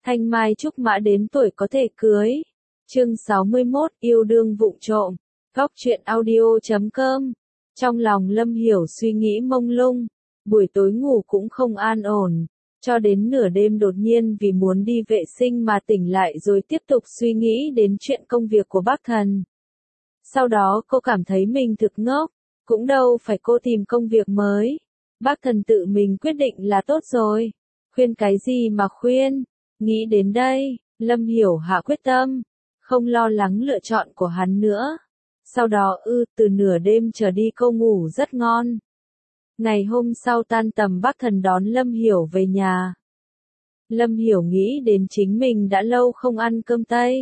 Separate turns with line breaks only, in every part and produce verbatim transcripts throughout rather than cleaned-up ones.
Thanh mai trúc mã đến tuổi có thể cưới. Chương sáu mươi mốt, yêu đương vụng trộm. Góc truyện audio chấm com. Trong lòng Lâm Hiểu suy nghĩ mông lung, buổi tối ngủ cũng không an ổn, cho đến nửa đêm đột nhiên vì muốn đi vệ sinh mà tỉnh lại rồi tiếp tục suy nghĩ đến chuyện công việc của bác thần. Sau đó cô cảm thấy mình thực ngốc, cũng đâu phải cô tìm công việc mới. Bác thần tự mình quyết định là tốt rồi. Khuyên cái gì mà khuyên? Nghĩ đến đây, Lâm Hiểu hạ quyết tâm, không lo lắng lựa chọn của hắn nữa. Sau đó ư, từ nửa đêm trở đi cô ngủ rất ngon. Ngày hôm sau tan tầm bác thần đón Lâm Hiểu về nhà. Lâm Hiểu nghĩ đến chính mình đã lâu không ăn cơm Tây.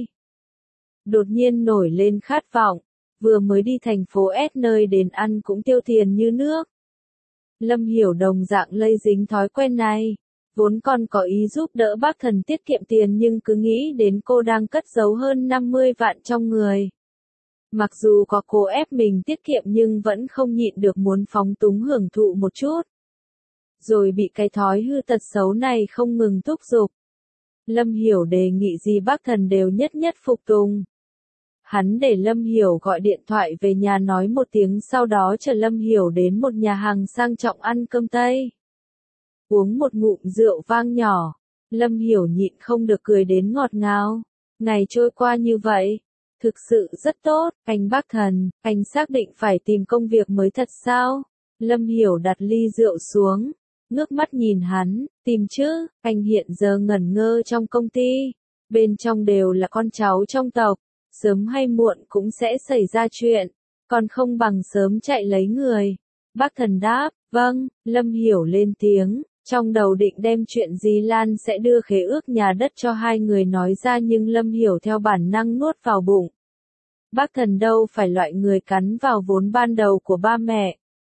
Đột nhiên nổi lên khát vọng, vừa mới đi thành phố S nơi đến ăn cũng tiêu tiền như nước. Lâm Hiểu đồng dạng lây dính thói quen này, vốn còn có ý giúp đỡ bác thần tiết kiệm tiền nhưng cứ nghĩ đến cô đang cất giấu hơn năm mươi vạn trong người. Mặc dù có cố ép mình tiết kiệm nhưng vẫn không nhịn được muốn phóng túng hưởng thụ một chút. Rồi bị cái thói hư tật xấu này không ngừng thúc giục. Lâm Hiểu đề nghị gì bác thần đều nhất nhất phục tùng. Hắn để Lâm Hiểu gọi điện thoại về nhà nói một tiếng sau đó chở Lâm Hiểu đến một nhà hàng sang trọng ăn cơm Tây. Uống một ngụm rượu vang nhỏ, Lâm Hiểu nhịn không được cười đến ngọt ngào. Ngày trôi qua như vậy, thực sự rất tốt. Anh bác thần, anh xác định phải tìm công việc mới thật sao? Lâm Hiểu đặt ly rượu xuống, ngước mắt nhìn hắn, tìm chứ, anh hiện giờ ngẩn ngơ trong công ty, bên trong đều là con cháu trong tộc, sớm hay muộn cũng sẽ xảy ra chuyện, còn không bằng sớm chạy lấy người. Bác thần đáp, vâng. Lâm Hiểu lên tiếng, trong đầu định đem chuyện Di Lan sẽ đưa khế ước nhà đất cho hai người nói ra nhưng Lâm Hiểu theo bản năng nuốt vào bụng. Bác thần đâu phải loại người cắn vào vốn ban đầu của ba mẹ.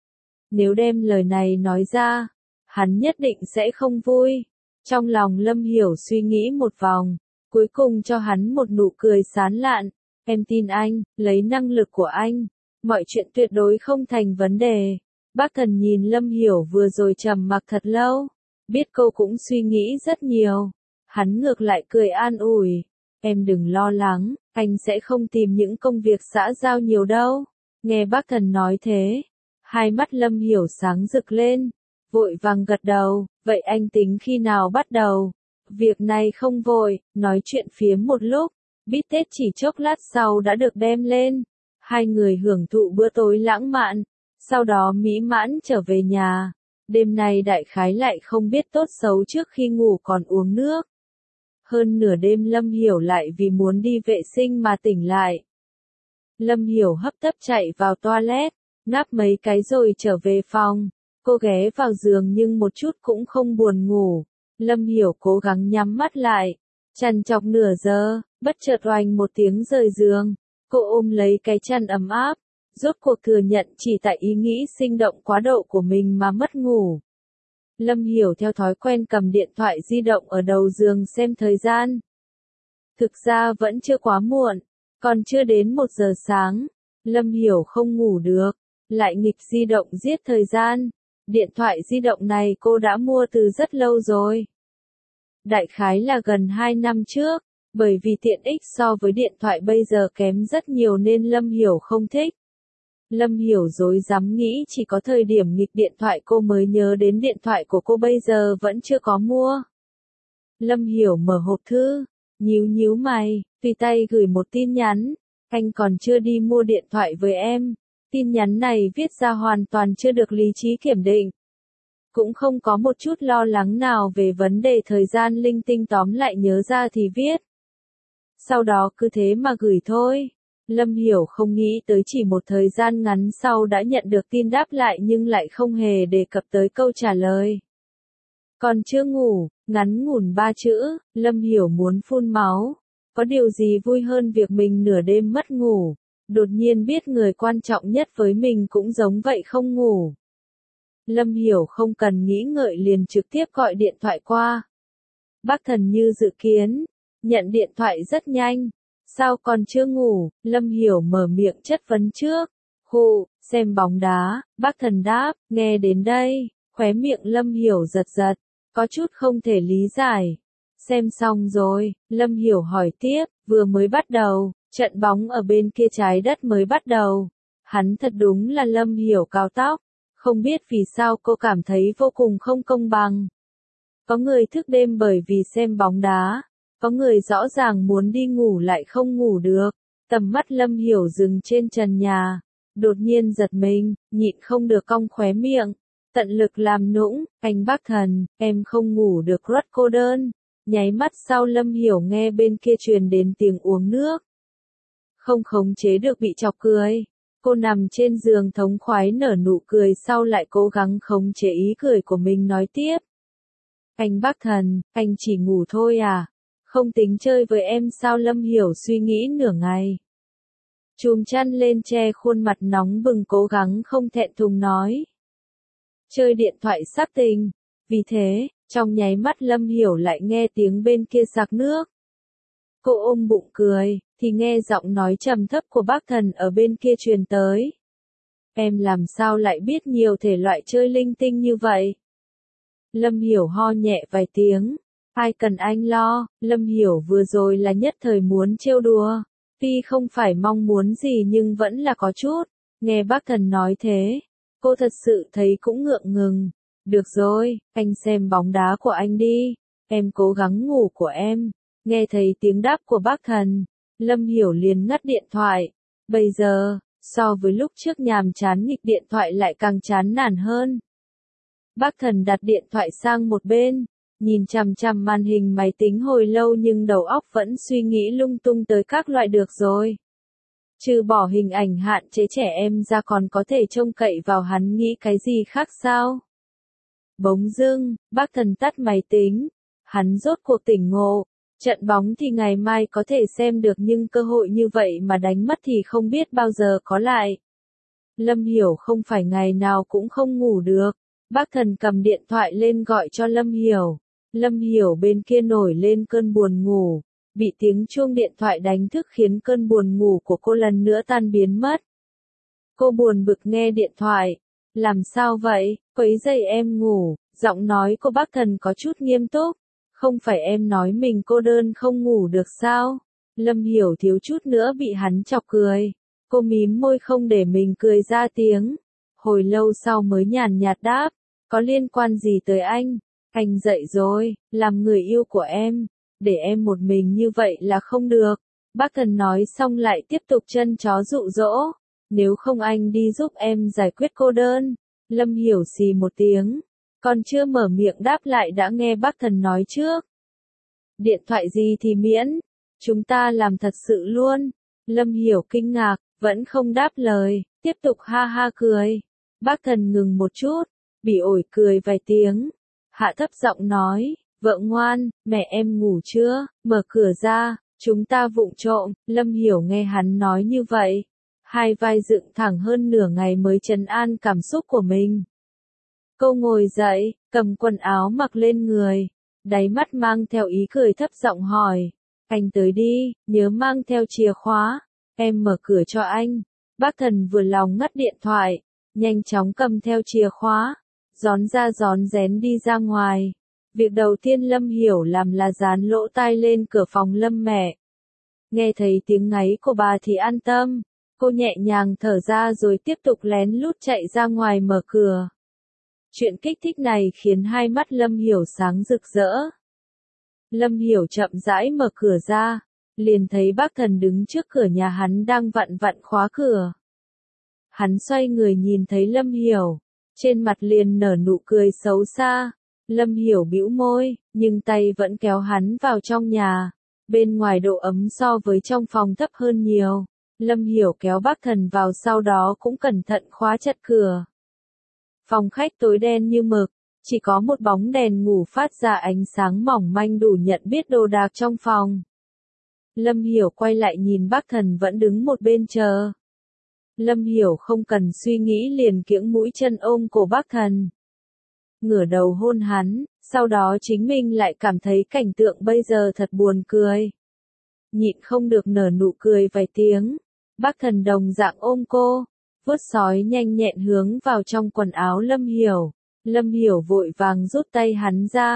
Nếu đem lời này nói ra, hắn nhất định sẽ không vui. Trong lòng Lâm Hiểu suy nghĩ một vòng, cuối cùng cho hắn một nụ cười sán lạn. Em tin anh, lấy năng lực của anh, mọi chuyện tuyệt đối không thành vấn đề. Bác thần nhìn Lâm Hiểu vừa rồi trầm mặc thật lâu, biết cô cũng suy nghĩ rất nhiều. Hắn ngược lại cười an ủi, em đừng lo lắng, anh sẽ không tìm những công việc xã giao nhiều đâu. Nghe bác thần nói thế, hai mắt Lâm Hiểu sáng rực lên, vội vàng gật đầu, vậy anh tính khi nào bắt đầu? Việc này không vội, nói chuyện phiếm một lúc, bít tết chỉ chốc lát sau đã được đem lên. Hai người hưởng thụ bữa tối lãng mạn, sau đó mỹ mãn trở về nhà. Đêm nay đại khái lại không biết tốt xấu trước khi ngủ còn uống nước. Hơn nửa đêm Lâm Hiểu lại vì muốn đi vệ sinh mà tỉnh lại. Lâm Hiểu hấp tấp chạy vào toilet, ngáp mấy cái rồi trở về phòng. Cô ghé vào giường nhưng một chút cũng không buồn ngủ. Lâm Hiểu cố gắng nhắm mắt lại, trằn trọc nửa giờ, bất chợt oanh một tiếng rời giường. Cô ôm lấy cái chăn ấm áp, rốt cuộc thừa nhận chỉ tại ý nghĩ sinh động quá độ của mình mà mất ngủ. Lâm Hiểu theo thói quen cầm điện thoại di động ở đầu giường xem thời gian. Thực ra vẫn chưa quá muộn, còn chưa đến một giờ sáng. Lâm Hiểu không ngủ được, lại nghịch di động giết thời gian. Điện thoại di động này cô đã mua từ rất lâu rồi. Đại khái là gần hai năm trước, bởi vì tiện ích so với điện thoại bây giờ kém rất nhiều nên Lâm Hiểu không thích. Lâm Hiểu rối rắm nghĩ chỉ có thời điểm nghịch điện thoại cô mới nhớ đến điện thoại của cô bây giờ vẫn chưa có mua. Lâm Hiểu mở hộp thư, nhíu nhíu mày, tùy tay gửi một tin nhắn, anh còn chưa đi mua điện thoại với em. Tin nhắn này viết ra hoàn toàn chưa được lý trí kiểm định. Cũng không có một chút lo lắng nào về vấn đề thời gian linh tinh, tóm lại nhớ ra thì viết. Sau đó cứ thế mà gửi thôi. Lâm Hiểu không nghĩ tới chỉ một thời gian ngắn sau đã nhận được tin đáp lại nhưng lại không hề đề cập tới câu trả lời. Còn chưa ngủ, ngắn ngủn ba chữ, Lâm Hiểu muốn phun máu. Có điều gì vui hơn việc mình nửa đêm mất ngủ, đột nhiên biết người quan trọng nhất với mình cũng giống vậy không ngủ. Lâm Hiểu không cần nghĩ ngợi liền trực tiếp gọi điện thoại qua. Bác thần như dự kiến, nhận điện thoại rất nhanh. Sao còn chưa ngủ? Lâm Hiểu mở miệng chất vấn trước. Hù, xem bóng đá, bác thần đáp, nghe đến đây, khóe miệng Lâm Hiểu giật giật, có chút không thể lý giải. Xem xong rồi, Lâm Hiểu hỏi tiếp, vừa mới bắt đầu, trận bóng ở bên kia trái đất mới bắt đầu. Hắn thật đúng là Lâm Hiểu cao tóc, không biết vì sao cô cảm thấy vô cùng không công bằng. Có người thức đêm bởi vì xem bóng đá, có người rõ ràng muốn đi ngủ lại không ngủ được. Tầm mắt Lâm Hiểu dừng trên trần nhà, đột nhiên giật mình, nhịn không được cong khóe miệng, tận lực làm nũng, anh bác thần, em không ngủ được rất cô đơn. Nháy mắt sau Lâm Hiểu nghe bên kia truyền đến tiếng uống nước. Không khống chế được bị chọc cười. Cô nằm trên giường thống khoái nở nụ cười sau lại cố gắng khống chế ý cười của mình nói tiếp. Anh bác thần, anh chỉ ngủ thôi à? Không tính chơi với em sao? Lâm Hiểu suy nghĩ nửa ngày. Chùm chăn lên che khuôn mặt nóng bừng cố gắng không thẹn thùng nói. Chơi điện thoại sắp tình. Vì thế, trong nháy mắt Lâm Hiểu lại nghe tiếng bên kia sặc nước. Cô ôm bụng cười, thì nghe giọng nói trầm thấp của bác thần ở bên kia truyền tới. Em làm sao lại biết nhiều thể loại chơi linh tinh như vậy? Lâm Hiểu ho nhẹ vài tiếng. Ai cần anh lo, Lâm Hiểu vừa rồi là nhất thời muốn trêu đùa. Tuy không phải mong muốn gì nhưng vẫn là có chút. Nghe bác thần nói thế, cô thật sự thấy cũng ngượng ngừng. Được rồi, anh xem bóng đá của anh đi. Em cố gắng ngủ của em. Nghe thấy tiếng đáp của bác thần, Lâm Hiểu liền ngắt điện thoại. Bây giờ, so với lúc trước nhàm chán nghịch điện thoại lại càng chán nản hơn. Bác thần đặt điện thoại sang một bên, nhìn chằm chằm màn hình máy tính hồi lâu nhưng đầu óc vẫn suy nghĩ lung tung tới các loại được rồi. Trừ bỏ hình ảnh hạn chế trẻ em ra còn có thể trông cậy vào hắn nghĩ cái gì khác sao? Bỗng dưng, bác thần tắt máy tính. Hắn rốt cuộc tỉnh ngộ. Trận bóng thì ngày mai có thể xem được nhưng cơ hội như vậy mà đánh mất thì không biết bao giờ có lại. Lâm Hiểu không phải ngày nào cũng không ngủ được. Bác thần cầm điện thoại lên gọi cho Lâm Hiểu. Lâm Hiểu bên kia nổi lên cơn buồn ngủ. Bị tiếng chuông điện thoại đánh thức khiến cơn buồn ngủ của cô lần nữa tan biến mất. Cô buồn bực nghe điện thoại. Làm sao vậy, quấy rầy em ngủ? Giọng nói của bác thần có chút nghiêm túc. Không phải em nói mình cô đơn không ngủ được sao? Lâm Hiểu thiếu chút nữa bị hắn chọc cười. Cô mím môi không để mình cười ra tiếng. Hồi lâu sau mới nhàn nhạt đáp. Có liên quan gì tới anh? Anh dậy rồi, làm người yêu của em. Để em một mình như vậy là không được. Bác thần nói xong lại tiếp tục chân chó dụ dỗ. Nếu không anh đi giúp em giải quyết cô đơn. Lâm Hiểu xì một tiếng. Còn chưa mở miệng đáp lại đã nghe bác thần nói trước. Điện thoại gì thì miễn. Chúng ta làm thật sự luôn. Lâm Hiểu kinh ngạc, vẫn không đáp lời, tiếp tục ha ha cười. Bác thần ngừng một chút, bị ổi cười vài tiếng. Hạ thấp giọng nói, vợ ngoan, mẹ em ngủ chưa, mở cửa ra, chúng ta vụng trộm. Lâm Hiểu nghe hắn nói như vậy. Hai vai dựng thẳng hơn nửa ngày mới trấn an cảm xúc của mình. Cô ngồi dậy, cầm quần áo mặc lên người. Đáy mắt mang theo ý cười thấp giọng hỏi. Anh tới đi, nhớ mang theo chìa khóa. Em mở cửa cho anh. Bác thần vừa lòng ngắt điện thoại. Nhanh chóng cầm theo chìa khóa. Gión ra gión rén đi ra ngoài. Việc đầu tiên Lâm Hiểu làm là dán lỗ tai lên cửa phòng Lâm mẹ. Nghe thấy tiếng ngáy của bà thì an tâm. Cô nhẹ nhàng thở ra rồi tiếp tục lén lút chạy ra ngoài mở cửa. Chuyện kích thích này khiến hai mắt Lâm Hiểu sáng rực rỡ. Lâm Hiểu chậm rãi mở cửa ra, liền thấy bác thần đứng trước cửa nhà hắn đang vặn vặn khóa cửa. Hắn xoay người nhìn thấy Lâm Hiểu, trên mặt liền nở nụ cười xấu xa. Lâm Hiểu bĩu môi, nhưng tay vẫn kéo hắn vào trong nhà. Bên ngoài độ ấm so với trong phòng thấp hơn nhiều. Lâm Hiểu kéo bác thần vào sau đó cũng cẩn thận khóa chặt cửa. Phòng khách tối đen như mực, chỉ có một bóng đèn ngủ phát ra ánh sáng mỏng manh đủ nhận biết đồ đạc trong phòng. Lâm Hiểu quay lại nhìn bác thần vẫn đứng một bên chờ. Lâm Hiểu không cần suy nghĩ liền kiễng mũi chân ôm cổ bác thần. Ngửa đầu hôn hắn, sau đó chính mình lại cảm thấy cảnh tượng bây giờ thật buồn cười. Nhịn không được nở nụ cười vài tiếng. Bác thần đồng dạng ôm cô, vuốt sói nhanh nhẹn hướng vào trong quần áo Lâm Hiểu. Lâm Hiểu vội vàng rút tay hắn ra,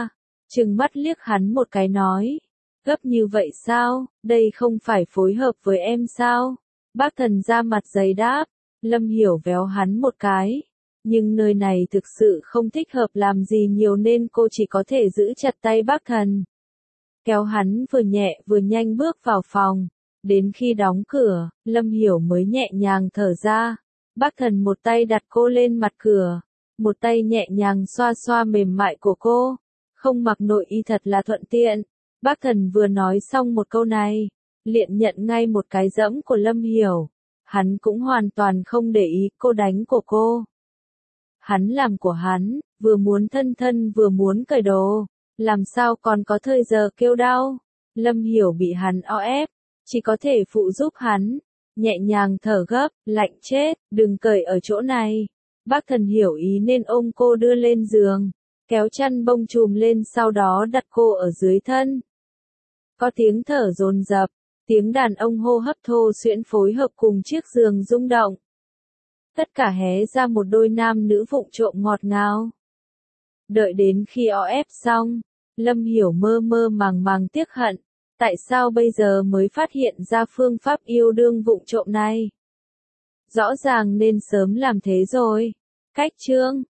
trừng mắt liếc hắn một cái nói. Gấp như vậy sao, đây không phải phối hợp với em sao? Bác thần ra mặt giấy đáp. Lâm Hiểu véo hắn một cái. Nhưng nơi này thực sự không thích hợp làm gì nhiều nên cô chỉ có thể giữ chặt tay bác thần. Kéo hắn vừa nhẹ vừa nhanh bước vào phòng. Đến khi đóng cửa, Lâm Hiểu mới nhẹ nhàng thở ra. Bác thần một tay đặt cô lên mặt cửa. Một tay nhẹ nhàng xoa xoa mềm mại của cô. Không mặc nội y thật là thuận tiện. Bác thần vừa nói xong một câu này, liền nhận ngay một cái dẫm của Lâm Hiểu. Hắn cũng hoàn toàn không để ý cô đánh của cô. Hắn làm của hắn, vừa muốn thân thân vừa muốn cởi đồ. Làm sao còn có thời giờ kêu đau. Lâm Hiểu bị hắn o ép, chỉ có thể phụ giúp hắn. Nhẹ nhàng thở gấp, lạnh chết, đừng cởi ở chỗ này. Bác thần hiểu ý nên ôm cô đưa lên giường. Kéo chăn bông trùm lên sau đó đặt cô ở dưới thân. Có tiếng thở dồn dập, tiếng đàn ông hô hấp thô xuyễn phối hợp cùng chiếc giường rung động. Tất cả hé ra một đôi nam nữ vụng trộm ngọt ngào. Đợi đến khi o ép xong, Lâm Hiểu mơ mơ màng màng tiếc hận. Tại sao bây giờ mới phát hiện ra phương pháp yêu đương vụng trộm này? Rõ ràng nên sớm làm thế rồi. Cách chương